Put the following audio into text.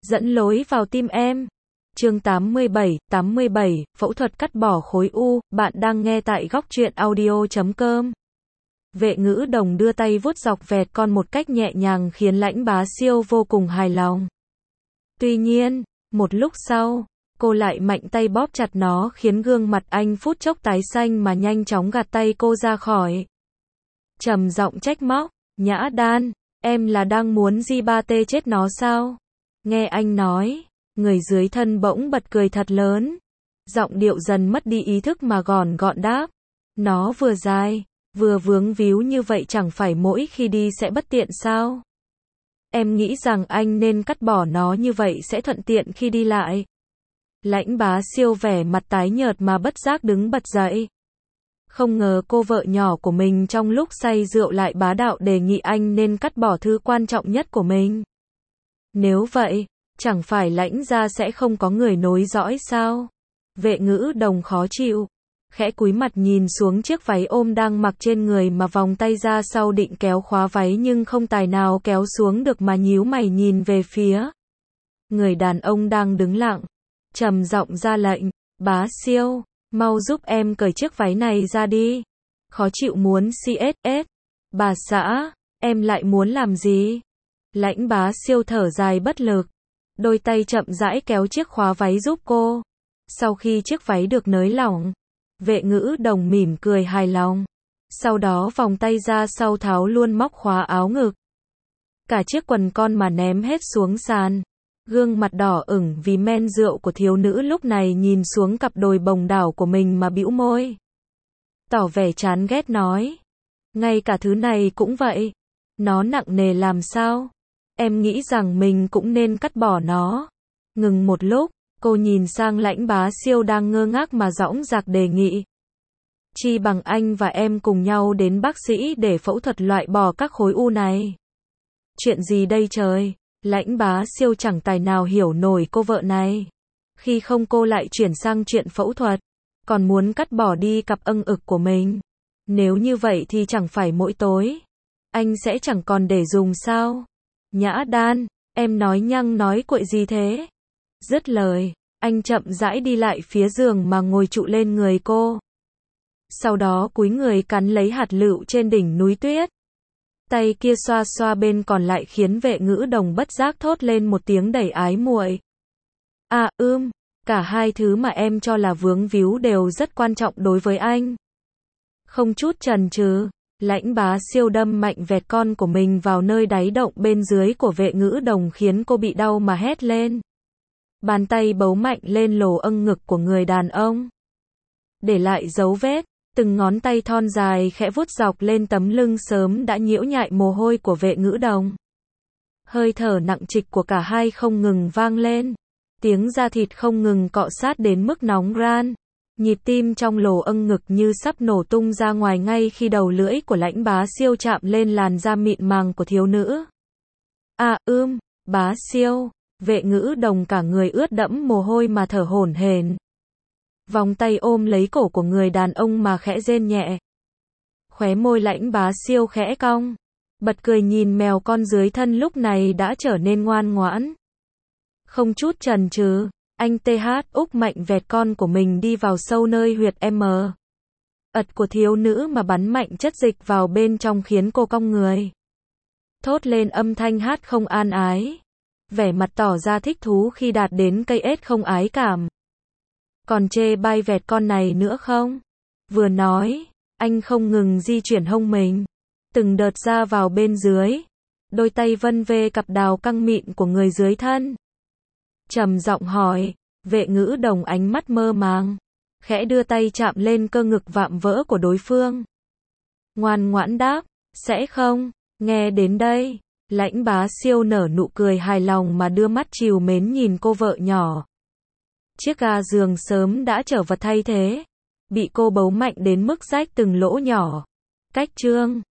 dẫn lối vào tim em. Chương 87, phẫu thuật cắt bỏ khối u, bạn đang nghe tại góc truyện audio.com. Vệ Ngữ Đồng đưa tay vuốt dọc vẹt con một cách nhẹ nhàng khiến Lãnh Bá Siêu vô cùng hài lòng. Tuy nhiên, một lúc sau, cô lại mạnh tay bóp chặt nó khiến gương mặt anh phút chốc tái xanh mà nhanh chóng gạt tay cô ra khỏi. Trầm giọng trách móc, Nhã Đan, em là đang muốn Di-ba-tê chết nó sao? Nghe anh nói, người dưới thân bỗng bật cười thật lớn. Giọng điệu dần mất đi ý thức mà gọn gọn đáp. Nó vừa dài, vừa vướng víu như vậy chẳng phải mỗi khi đi sẽ bất tiện sao? Em nghĩ rằng anh nên cắt bỏ nó như vậy sẽ thuận tiện khi đi lại. Lãnh Bá Siêu vẻ mặt tái nhợt mà bất giác đứng bật dậy. Không ngờ cô vợ nhỏ của mình trong lúc say rượu lại bá đạo đề nghị anh nên cắt bỏ thứ quan trọng nhất của mình. Nếu vậy, chẳng phải Lãnh gia sẽ không có người nối dõi sao? Vệ Ngữ Đồng khó chịu, khẽ cúi mặt nhìn xuống chiếc váy ôm đang mặc trên người mà vòng tay ra sau định kéo khóa váy nhưng không tài nào kéo xuống được mà nhíu mày nhìn về phía người đàn ông đang đứng lặng, trầm giọng ra lệnh, Bá Siêu, mau giúp em cởi chiếc váy này ra đi. Khó chịu muốn CSS. Bà xã, em lại muốn làm gì? Lãnh Bá Siêu thở dài bất lực, đôi tay chậm rãi kéo chiếc khóa váy giúp cô. Sau khi chiếc váy được nới lỏng, Vệ Ngữ Đồng mỉm cười hài lòng. Sau đó vòng tay ra sau tháo luôn móc khóa áo ngực. Cả chiếc quần con mà ném hết xuống sàn. Gương mặt đỏ ửng vì men rượu của thiếu nữ lúc này nhìn xuống cặp đồi bồng đảo của mình mà bĩu môi. Tỏ vẻ chán ghét nói. Ngay cả thứ này cũng vậy. Nó nặng nề làm sao? Em nghĩ rằng mình cũng nên cắt bỏ nó. Ngừng một lúc, cô nhìn sang Lãnh Bá Siêu đang ngơ ngác mà dõng dạc đề nghị. Chi bằng anh và em cùng nhau đến bác sĩ để phẫu thuật loại bỏ các khối u này. Chuyện gì đây trời? Lãnh Bá Siêu chẳng tài nào hiểu nổi cô vợ này. Khi không cô lại chuyển sang chuyện phẫu thuật, còn muốn cắt bỏ đi cặp âng ực của mình. Nếu như vậy thì chẳng phải mỗi tối anh sẽ chẳng còn để dùng sao? Nhã Đan, em nói nhăng nói cuội gì thế? Dứt lời, anh chậm rãi đi lại phía giường mà ngồi trụ lên người cô. Sau đó cúi người cắn lấy hạt lựu trên đỉnh núi tuyết. Tay kia xoa xoa bên còn lại khiến Vệ Ngữ Đồng bất giác thốt lên một tiếng đầy ái muội. À cả hai thứ mà em cho là vướng víu đều rất quan trọng đối với anh. Không chút chần chừ, Lãnh Bá Siêu đâm mạnh vẹt con của mình vào nơi đáy động bên dưới của Vệ Ngữ Đồng khiến cô bị đau mà hét lên. Bàn tay bấu mạnh lên lồ âng ngực của người đàn ông. Để lại dấu vết, từng ngón tay thon dài khẽ vuốt dọc lên tấm lưng sớm đã nhiễu nhại mồ hôi của Vệ Ngữ Đồng. Hơi thở nặng trịch của cả hai không ngừng vang lên. Tiếng da thịt không ngừng cọ sát đến mức nóng ran. Nhịp tim trong lồ âng ngực như sắp nổ tung ra ngoài ngay khi đầu lưỡi của Lãnh Bá Siêu chạm lên làn da mịn màng của thiếu nữ. À Bá Siêu, Vệ Ngữ Đồng cả người ướt đẫm mồ hôi mà thở hổn hển. Vòng tay ôm lấy cổ của người đàn ông mà khẽ rên nhẹ. Khóe môi Lãnh Bá Siêu khẽ cong, bật cười nhìn mèo con dưới thân lúc này đã trở nên ngoan ngoãn. Không chút chần chừ, anh úc mạnh vẹt con của mình đi vào sâu nơi huyệt ật của thiếu nữ mà bắn mạnh chất dịch vào bên trong khiến cô cong người. Thốt lên âm thanh hát không an ái. Vẻ mặt tỏ ra thích thú khi đạt đến cây ết không ái cảm. Còn chê bai vẹt con này nữa không? Vừa nói, anh không ngừng di chuyển hông mình. Từng đợt ra vào bên dưới. Đôi tay vân vê cặp đào căng mịn của người dưới thân. Trầm giọng hỏi, Vệ Ngữ Đồng ánh mắt mơ màng. Khẽ đưa tay chạm lên cơ ngực vạm vỡ của đối phương. Ngoan ngoãn đáp, sẽ không? Nghe đến đây, Lãnh Bá Siêu nở nụ cười hài lòng mà đưa mắt trìu mến nhìn cô vợ nhỏ. Chiếc ga giường sớm đã trở vật thay thế, bị cô bấu mạnh đến mức rách từng lỗ nhỏ. Cách chương